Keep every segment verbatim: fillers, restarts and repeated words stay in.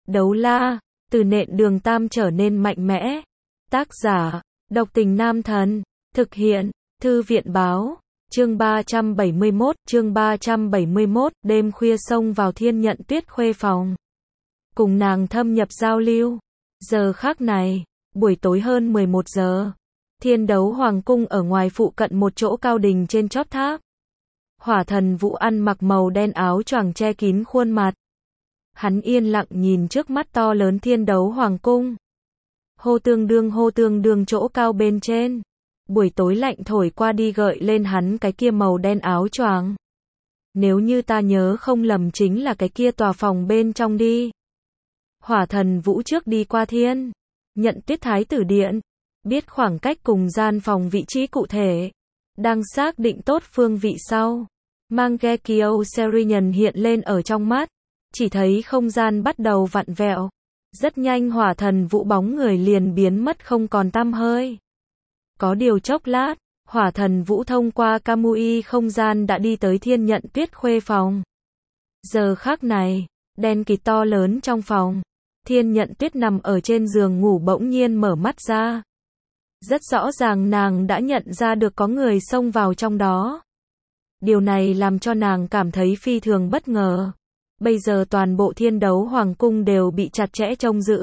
Đấu la, từ nện đường tam trở nên mạnh mẽ. Tác giả, độc tình nam thần. Thực hiện, thư viện báo. Chương ba trăm bảy mươi mốt, chương ba trăm bảy mươi mốt, đêm khuya xông vào Thiên Nhận Tuyết khuê phòng. Cùng nàng thâm nhập giao lưu. Giờ khắc này, buổi tối hơn mười một giờ. Thiên Đấu Hoàng cung ở ngoài phụ cận một chỗ cao đình trên chóp tháp. Hỏa Thần Vũ ăn mặc màu đen áo choàng che kín khuôn mặt. Hắn yên lặng nhìn trước mắt to lớn Thiên Đấu Hoàng cung. Hô tương đương hô tương đương chỗ cao bên trên. Buổi tối lạnh thổi qua đi gợi lên hắn cái kia màu đen áo choàng. Nếu như ta nhớ không lầm chính là cái kia tòa phòng bên trong đi. Hỏa Thần Vũ trước đi qua Thiên Nhận Tuyết Thái tử điện, biết khoảng cách cùng gian phòng vị trí cụ thể, đang xác định tốt phương vị sau, Mangekyo Serenian hiện lên ở trong mắt, chỉ thấy không gian bắt đầu vặn vẹo. Rất nhanh Hỏa Thần Vũ bóng người liền biến mất không còn tăm hơi. Có điều chốc lát, Hỏa Thần Vũ thông qua Kamui không gian đã đi tới Thiên Nhận Tuyết khuê phòng. Giờ khắc này, đen kịt to lớn trong phòng, Thiên Nhận Tuyết nằm ở trên giường ngủ bỗng nhiên mở mắt ra. Rất rõ ràng nàng đã nhận ra được có người xông vào trong đó. Điều này làm cho nàng cảm thấy phi thường bất ngờ. Bây giờ toàn bộ Thiên Đấu Hoàng cung đều bị chặt chẽ trông giữ.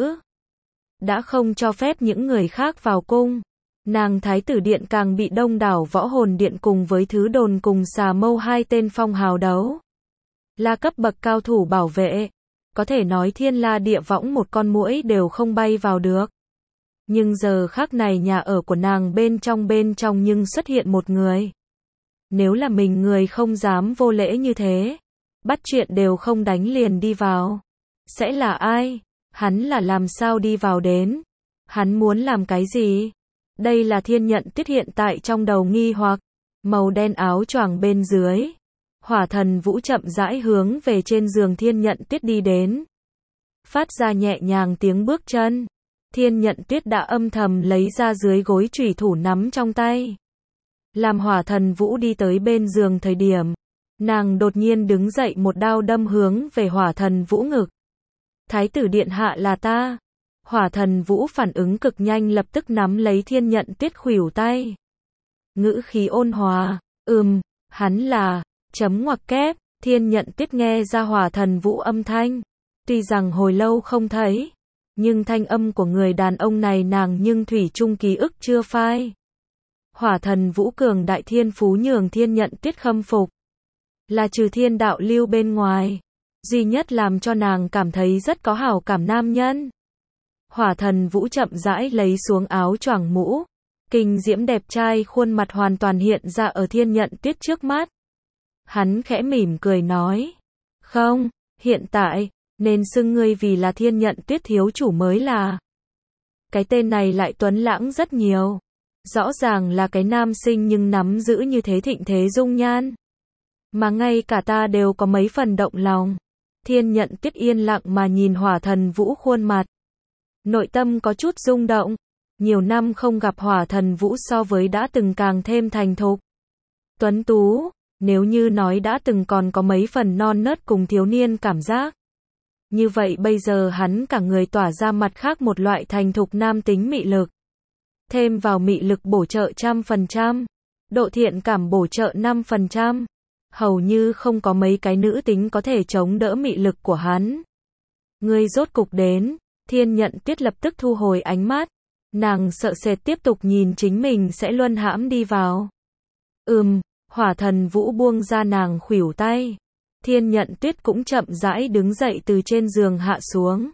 Đã không cho phép những người khác vào cung. Nàng Thái tử điện càng bị đông đảo võ hồn điện cùng với thứ đồn cùng xà mâu hai tên phong hào đấu la cấp bậc cao thủ bảo vệ. Có thể nói thiên la địa võng một con muỗi đều không bay vào được. Nhưng giờ khắc này nhà ở của nàng bên trong bên trong nhưng xuất hiện một người. Nếu là mình người không dám vô lễ như thế. Bắt chuyện đều không đánh liền đi vào. Sẽ là ai? Hắn là làm sao đi vào đến? Hắn muốn làm cái gì? Đây là Thiên Nhận Tuyết hiện tại trong đầu nghi hoặc. Màu đen áo choàng bên dưới. Hỏa Thần Vũ chậm rãi hướng về trên giường Thiên Nhận Tuyết đi đến. Phát ra nhẹ nhàng tiếng bước chân. Thiên Nhận Tuyết đã âm thầm lấy ra dưới gối chủy thủ nắm trong tay. Làm Hỏa Thần Vũ đi tới bên giường thời điểm, nàng đột nhiên đứng dậy một đao đâm hướng về Hỏa Thần Vũ ngực. Thái tử điện hạ là ta. Hỏa Thần Vũ phản ứng cực nhanh lập tức nắm lấy Thiên Nhận Tuyết khuỷu tay. Ngữ khí ôn hòa, ừm, hắn là, chấm ngoặc kép, Thiên Nhận Tuyết nghe ra Hỏa Thần Vũ âm thanh. Tuy rằng hồi lâu không thấy, nhưng thanh âm của người đàn ông này nàng nhưng thủy chung ký ức chưa phai. Hỏa Thần Vũ cường đại thiên phú nhường Thiên Nhận Tuyết khâm phục. Là trừ thiên đạo lưu bên ngoài, duy nhất làm cho nàng cảm thấy rất có hảo cảm nam nhân. Hỏa Thần Vũ chậm rãi lấy xuống áo choàng mũ, kinh diễm đẹp trai khuôn mặt hoàn toàn hiện ra ở Thiên Nhận Tuyết trước mắt. Hắn khẽ mỉm cười nói, không, hiện tại, nên xưng ngươi vì là Thiên Nhận Tuyết thiếu chủ mới là. Cái tên này lại tuấn lãng rất nhiều. Rõ ràng là cái nam sinh nhưng nắm giữ như thế thịnh thế dung nhan. Mà ngay cả ta đều có mấy phần động lòng. Thiên Nhận Tuyết yên lặng mà nhìn Hỏa Thần Vũ khuôn mặt. Nội tâm có chút rung động. Nhiều năm không gặp Hỏa Thần Vũ so với đã từng càng thêm thành thục. Tuấn tú, nếu như nói đã từng còn có mấy phần non nớt cùng thiếu niên cảm giác. Như vậy bây giờ hắn cả người tỏa ra mặt khác một loại thành thục nam tính mị lực. Thêm vào mị lực bổ trợ trăm phần trăm, độ thiện cảm bổ trợ năm phần trăm. Hầu như không có mấy cái nữ tính có thể chống đỡ mị lực của hắn. Ngươi rốt cục đến, Thiên Nhận Tuyết lập tức thu hồi ánh mắt. Nàng sợ sệt tiếp tục nhìn chính mình sẽ luân hãm đi vào. Ừm, Hỏa Thần Vũ buông ra nàng khuỷu tay. Thiên Nhận Tuyết cũng chậm rãi đứng dậy từ trên giường hạ xuống.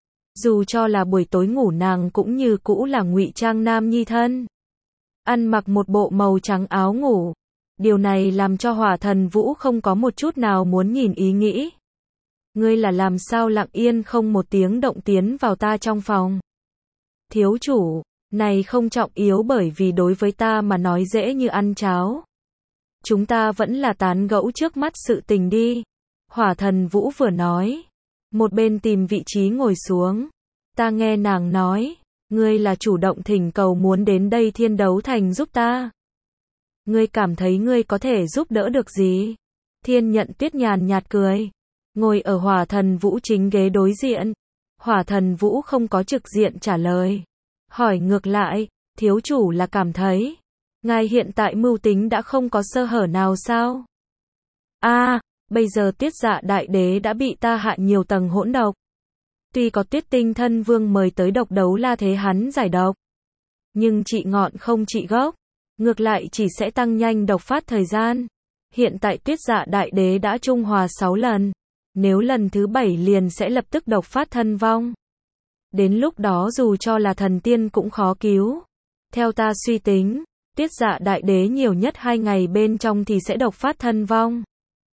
Dù cho là buổi tối ngủ nàng cũng như cũ là ngụy trang nam nhi thân. Ăn mặc một bộ màu trắng áo ngủ. Điều này làm cho Hỏa Thần Vũ không có một chút nào muốn nhìn ý nghĩ. Ngươi là làm sao lặng yên không một tiếng động tiến vào ta trong phòng. Thiếu chủ, này không trọng yếu bởi vì đối với ta mà nói dễ như ăn cháo. Chúng ta vẫn là tán gẫu trước mắt sự tình đi. Hỏa Thần Vũ vừa nói. Một bên tìm vị trí ngồi xuống. Ta nghe nàng nói. Ngươi là chủ động thỉnh cầu muốn đến đây Thiên Đấu Thành giúp ta. Ngươi cảm thấy ngươi có thể giúp đỡ được gì? Thiên Nhận Tuyết nhàn nhạt cười. Ngồi ở Hỏa Thần Vũ chính ghế đối diện. Hỏa Thần Vũ không có trực diện trả lời. Hỏi ngược lại, thiếu chủ là cảm thấy, ngài hiện tại mưu tính đã không có sơ hở nào sao? A, à, bây giờ Tiết Dạ Đại Đế đã bị ta hạ nhiều tầng hỗn độc. Tuy có Tuyết Tinh Thân Vương mời tới độc đấu la thế hắn giải độc, nhưng trị ngọn không trị gốc, ngược lại chỉ sẽ tăng nhanh độc phát thời gian. Hiện tại Tiết Dạ Đại Đế đã trung hòa sáu lần, nếu lần thứ bảy liền sẽ lập tức độc phát thân vong. Đến lúc đó dù cho là thần tiên cũng khó cứu. Theo ta suy tính, Tiết Dạ Đại Đế nhiều nhất hai ngày bên trong thì sẽ độc phát thân vong.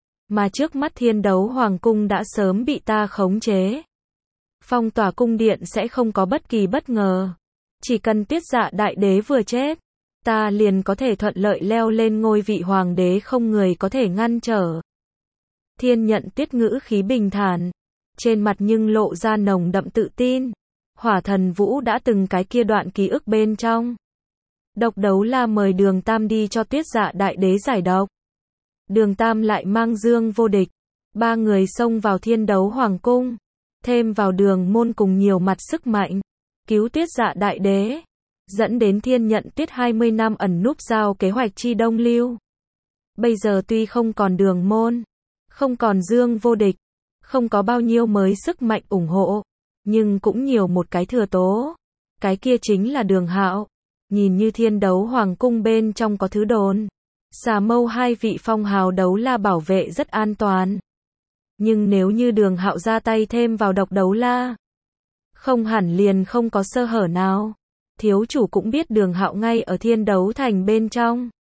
Mà trước mắt Thiên Đấu Hoàng Cung đã sớm bị ta khống chế. Phong tỏa cung điện sẽ không có bất kỳ bất ngờ. Chỉ cần Tiết Dạ Đại Đế vừa chết, ta liền có thể thuận lợi leo lên ngôi vị hoàng đế không người có thể ngăn trở. Thiên Nhận Tuyết ngữ khí bình thản, trên mặt nhưng lộ ra nồng đậm tự tin. Hỏa Thần Vũ đã từng cái kia đoạn ký ức bên trong. Độc đấu la mời Đường Tam đi cho Tiết Dạ Đại Đế giải độc. Đường Tam lại mang Dương Vô Địch, ba người xông vào Thiên Đấu Hoàng Cung, thêm vào Đường Môn cùng nhiều mặt sức mạnh, cứu Tiết Dạ Đại Đế, dẫn đến Thiên Nhận Tuyết hai mươi năm ẩn núp giao kế hoạch chi đông lưu. Bây giờ tuy không còn Đường Môn, không còn Dương Vô Địch, không có bao nhiêu mới sức mạnh ủng hộ, nhưng cũng nhiều một cái thừa tố, cái kia chính là Đường Hạo. Nhìn như Thiên Đấu Hoàng Cung bên trong có thứ đồn, Xà Mâu hai vị phong hào đấu la bảo vệ rất an toàn. Nhưng nếu như Đường Hạo ra tay thêm vào độc đấu la, không hẳn liền không có sơ hở nào. Thiếu chủ cũng biết Đường Hạo ngay ở Thiên Đấu Thành bên trong.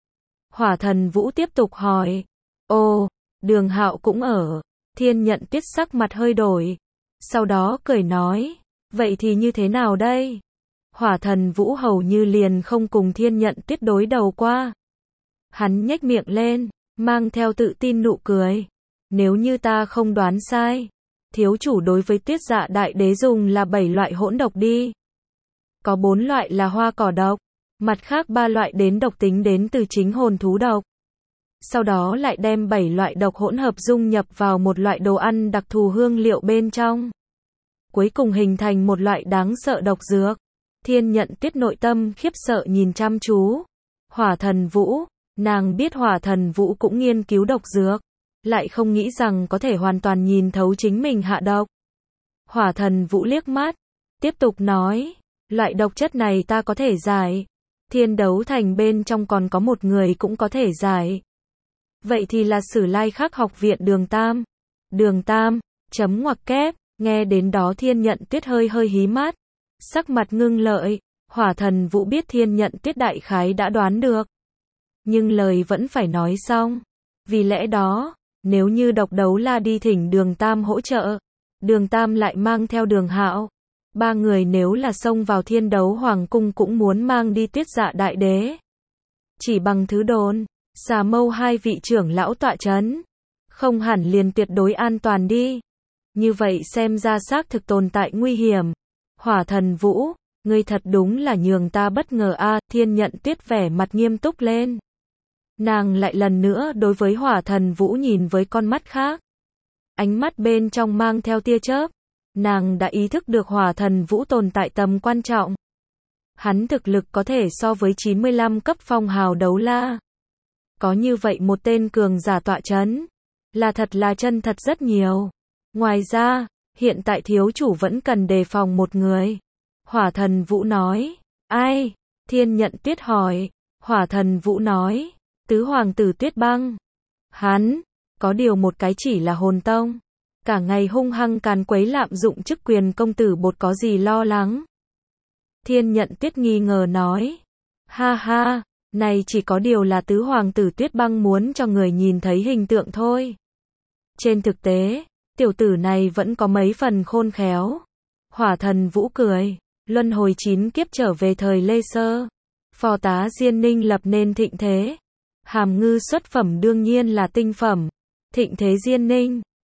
Hỏa Thần Vũ tiếp tục hỏi. Ồ, Đường Hạo cũng ở. Thiên Nhận Tuyết sắc mặt hơi đổi. Sau đó cười nói. Vậy thì như thế nào đây? Hỏa Thần Vũ hầu như liền không cùng Thiên Nhận Tuyết đối đầu qua. Hắn nhếch miệng lên, mang theo tự tin nụ cười. Nếu như ta không đoán sai, thiếu chủ đối với Tiết Dạ Đại Đế dùng là bảy loại hỗn độc đi. Có bốn loại là hoa cỏ độc, mặt khác ba loại đến độc tính đến từ chính hồn thú độc. Sau đó lại đem bảy loại độc hỗn hợp dung nhập vào một loại đồ ăn đặc thù hương liệu bên trong. Cuối cùng hình thành một loại đáng sợ độc dược. Thiên Nhận Tuyết nội tâm khiếp sợ nhìn chăm chú. Hỏa Thần Vũ, nàng biết Hỏa Thần Vũ cũng nghiên cứu độc dược, lại không nghĩ rằng có thể hoàn toàn nhìn thấu chính mình hạ độc. Hỏa Thần Vũ liếc mắt, tiếp tục nói, loại độc chất này ta có thể giải. Thiên Đấu Thành bên trong còn có một người cũng có thể giải. Vậy thì là Sử Lai Khắc học viện Đường Tam. Đường Tam, chấm ngoặc kép, nghe đến đó Thiên Nhận Tuyết hơi hơi hí mắt. Sắc mặt ngưng lợi, Hỏa Thần Vũ biết Thiên Nhận Tuyết đại khái đã đoán được. Nhưng lời vẫn phải nói xong. Vì lẽ đó, nếu như độc đấu la đi thỉnh Đường Tam hỗ trợ, Đường Tam lại mang theo Đường Hạo, ba người nếu là xông vào Thiên Đấu Hoàng Cung cũng muốn mang đi Tiết Dạ Đại Đế. Chỉ bằng thứ đồn, Xà Mâu hai vị trưởng lão tọa chấn, không hẳn liền tuyệt đối an toàn đi. Như vậy xem ra xác thực tồn tại nguy hiểm. Hỏa Thần Vũ, ngươi thật đúng là nhường ta bất ngờ a. Thiên Nhận Tuyết vẻ mặt nghiêm túc lên. Nàng lại lần nữa đối với Hỏa Thần Vũ nhìn với con mắt khác. Ánh mắt bên trong mang theo tia chớp. Nàng đã ý thức được Hỏa Thần Vũ tồn tại tầm quan trọng. Hắn thực lực có thể so với chín mươi lăm cấp phong hào đấu la. Có như vậy một tên cường giả tọa chấn, là thật là chân thật rất nhiều. Ngoài ra, hiện tại thiếu chủ vẫn cần đề phòng một người. Hỏa Thần Vũ nói. Ai? Thiên Nhận Tuyết hỏi. Hỏa Thần Vũ nói. Tứ hoàng tử Tuyết Băng. Hắn, có điều một cái chỉ là hồn tông. Cả ngày hung hăng càn quấy lạm dụng chức quyền công tử bột có gì lo lắng. Thiên Nhận Tuyết nghi ngờ nói. Ha ha, này chỉ có điều là tứ hoàng tử Tuyết Băng muốn cho người nhìn thấy hình tượng thôi. Trên thực tế, tiểu tử này vẫn có mấy phần khôn khéo. Hỏa Thần Vũ cười. Luân hồi chín kiếp trở về thời Lê Sơ. Phò tá Diên Ninh lập nên thịnh thế. Hàm ngư xuất phẩm đương nhiên là tinh phẩm. Thịnh thế Diên Ninh.